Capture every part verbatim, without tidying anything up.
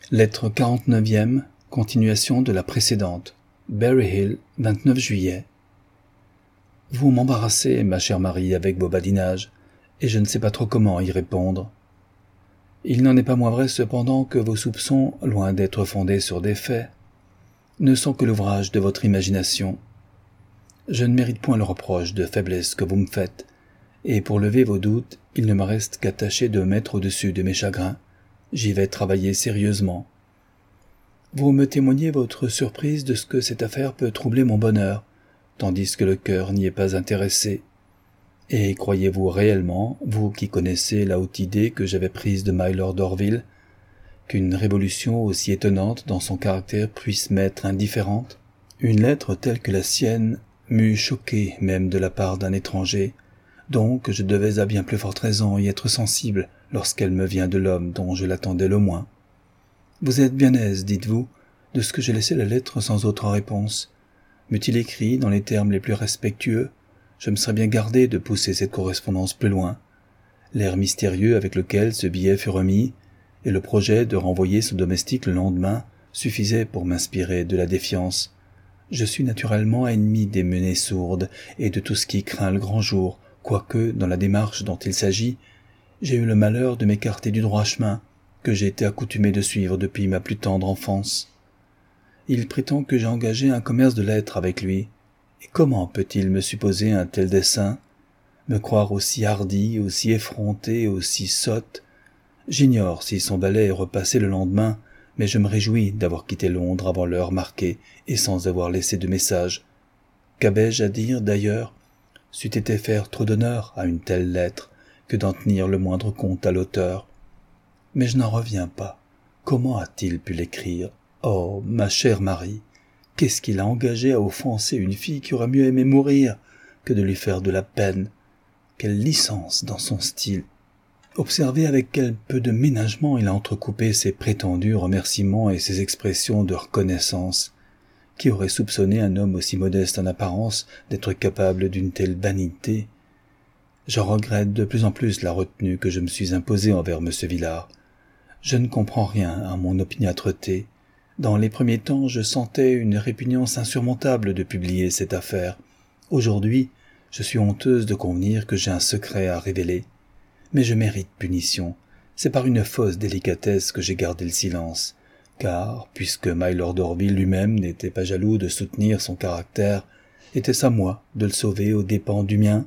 Lettre quarante-neuvième, continuation de la précédente. Berry Hill, vingt-neuf juillet. Vous m'embarrassez, ma chère Marie, avec vos badinages, et je ne sais pas trop comment y répondre. Il n'en est pas moins vrai cependant que vos soupçons, loin d'être fondés sur des faits, ne sont que l'ouvrage de votre imagination. Je ne mérite point le reproche de faiblesse que vous me faites, et pour lever vos doutes, il ne me reste qu'à tâcher de mettre au-dessus de mes chagrins. J'y vais travailler sérieusement. Vous me témoignez votre surprise de ce que cette affaire peut troubler mon bonheur, tandis que le cœur n'y est pas intéressé. Et croyez-vous réellement, vous qui connaissez la haute idée que j'avais prise de Mylord d'Orville, qu'une révolution aussi étonnante dans son caractère puisse m'être indifférente? Une lettre telle que la sienne m'eût choqué même de la part d'un étranger, donc je devais à bien plus forte raison y être sensible lorsqu'elle me vient de l'homme dont je l'attendais le moins. Vous êtes bien aise, dites-vous, de ce que j'ai laissé la lettre sans autre réponse. M'eût-il écrit dans les termes les plus respectueux, je me serais bien gardé de pousser cette correspondance plus loin. L'air mystérieux avec lequel ce billet fut remis, et le projet de renvoyer ce domestique le lendemain, suffisaient pour m'inspirer de la défiance. Je suis naturellement ennemi des menées sourdes et de tout ce qui craint le grand jour, quoique, dans la démarche dont il s'agit, j'ai eu le malheur de m'écarter du droit chemin que j'ai été accoutumé de suivre depuis ma plus tendre enfance. Il prétend que j'ai engagé un commerce de lettres avec lui, et comment peut-il me supposer un tel dessein, me croire aussi hardi, aussi effronté, aussi sotte? J'ignore si son valet est repassé le lendemain, mais je me réjouis d'avoir quitté Londres avant l'heure marquée et sans avoir laissé de message. Qu'avais-je à dire, d'ailleurs? C'eût été faire trop d'honneur à une telle lettre que d'en tenir le moindre compte à l'auteur. Mais je n'en reviens pas. Comment a-t-il pu l'écrire? Oh, ma chère Marie, qu'est-ce qu'il a engagé à offenser une fille qui aurait mieux aimé mourir que de lui faire de la peine? Quelle licence dans son style! Observez avec quel peu de ménagement il a entrecoupé ses prétendus remerciements et ses expressions de reconnaissance. Qui aurait soupçonné un homme aussi modeste en apparence d'être capable d'une telle vanité? Je regrette de plus en plus la retenue que je me suis imposée envers M. Villars. Je ne comprends rien à mon opiniâtreté. Dans les premiers temps, je sentais une répugnance insurmontable de publier cette affaire. Aujourd'hui, je suis honteuse de convenir que j'ai un secret à révéler. Mais je mérite punition. C'est par une fausse délicatesse que j'ai gardé le silence. Car, puisque Mylord d'Orville lui-même n'était pas jaloux de soutenir son caractère, était-ce à moi de le sauver aux dépens du mien?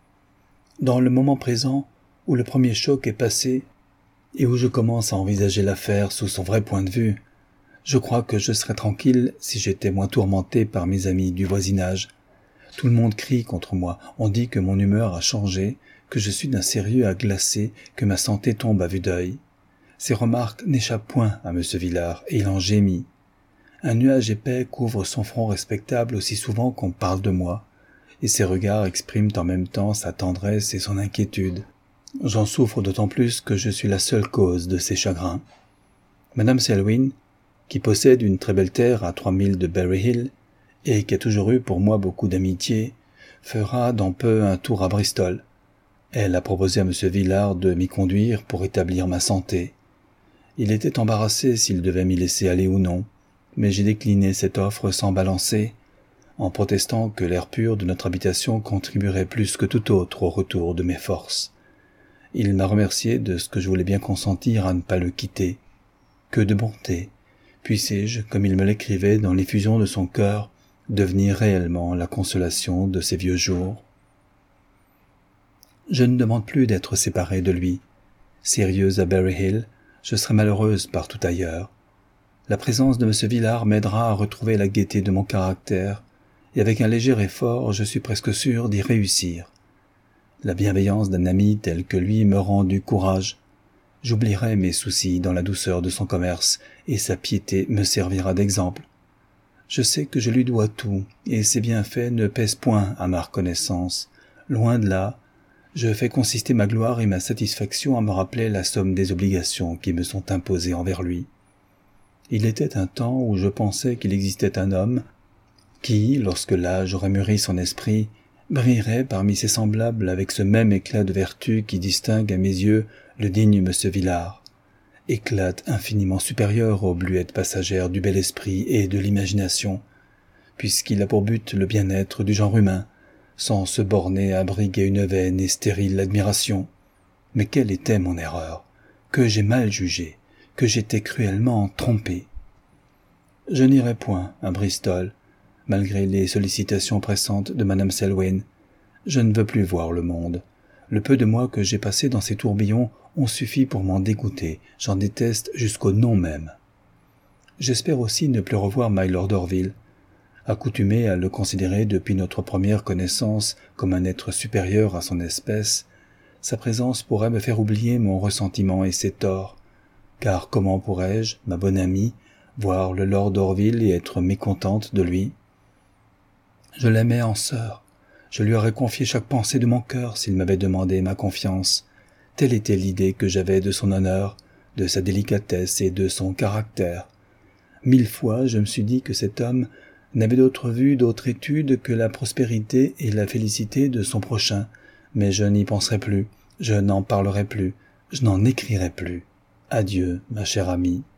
Dans le moment présent, où le premier choc est passé, et où je commence à envisager l'affaire sous son vrai point de vue, je crois que je serais tranquille si j'étais moins tourmenté par mes amis du voisinage. Tout le monde crie contre moi, on dit que mon humeur a changé, que je suis d'un sérieux à glacer, que ma santé tombe à vue d'œil. Ces remarques n'échappent point à M. Villars, et il en gémit. Un nuage épais couvre son front respectable aussi souvent qu'on parle de moi, et ses regards expriment en même temps sa tendresse et son inquiétude. J'en souffre d'autant plus que je suis la seule cause de ses chagrins. Madame Selwyn, qui possède une très belle terre à trois milles de Berry Hill, et qui a toujours eu pour moi beaucoup d'amitié, fera dans peu un tour à Bristol. Elle a proposé à M. Villars de m'y conduire pour établir ma santé. Il était embarrassé s'il devait m'y laisser aller ou non, mais j'ai décliné cette offre sans balancer, en protestant que l'air pur de notre habitation contribuerait plus que tout autre au retour de mes forces. Il m'a remercié de ce que je voulais bien consentir à ne pas le quitter. Que de bonté! Puissé-je, comme il me l'écrivait dans l'effusion de son cœur, devenir réellement la consolation de ces vieux jours? Je ne demande plus d'être séparée de lui. Sérieuse à Berry Hill, je serai malheureuse partout ailleurs. La présence de M. Villars m'aidera à retrouver la gaieté de mon caractère, et avec un léger effort, je suis presque sûr d'y réussir. La bienveillance d'un ami tel que lui me rend du courage. J'oublierai mes soucis dans la douceur de son commerce, et sa piété me servira d'exemple. Je sais que je lui dois tout, et ses bienfaits ne pèsent point à ma reconnaissance. Loin de là, je fais consister ma gloire et ma satisfaction à me rappeler la somme des obligations qui me sont imposées envers lui. Il était un temps où je pensais qu'il existait un homme qui, lorsque l'âge aurait mûri son esprit, brillerait parmi ses semblables avec ce même éclat de vertu qui distingue à mes yeux le digne M. Villars. éclate infiniment supérieure aux bluettes passagères du bel esprit et de l'imagination, puisqu'il a pour but le bien-être du genre humain, sans se borner à briguer une vaine et stérile admiration. Mais quelle était mon erreur, que j'ai mal jugé, que j'étais cruellement trompé. Je n'irai point à Bristol, malgré les sollicitations pressantes de madame Selwyn. Je ne veux plus voir le monde. Le peu de mois que j'ai passé dans ces tourbillons ont suffi pour m'en dégoûter. J'en déteste jusqu'au nom même. J'espère aussi ne plus revoir Mylord Orville. Accoutumé à le considérer depuis notre première connaissance comme un être supérieur à son espèce, sa présence pourrait me faire oublier mon ressentiment et ses torts. Car comment pourrais-je, ma bonne amie, voir le lord Orville et être mécontente de lui? Je l'aimais en sœur. Je lui aurais confié chaque pensée de mon cœur s'il m'avait demandé ma confiance. Telle était l'idée que j'avais de son honneur, de sa délicatesse et de son caractère. Mille fois je me suis dit que cet homme n'avait d'autre vue, d'autre étude que la prospérité et la félicité de son prochain, mais je n'y penserai plus, je n'en parlerai plus, je n'en écrirai plus. Adieu, ma chère amie.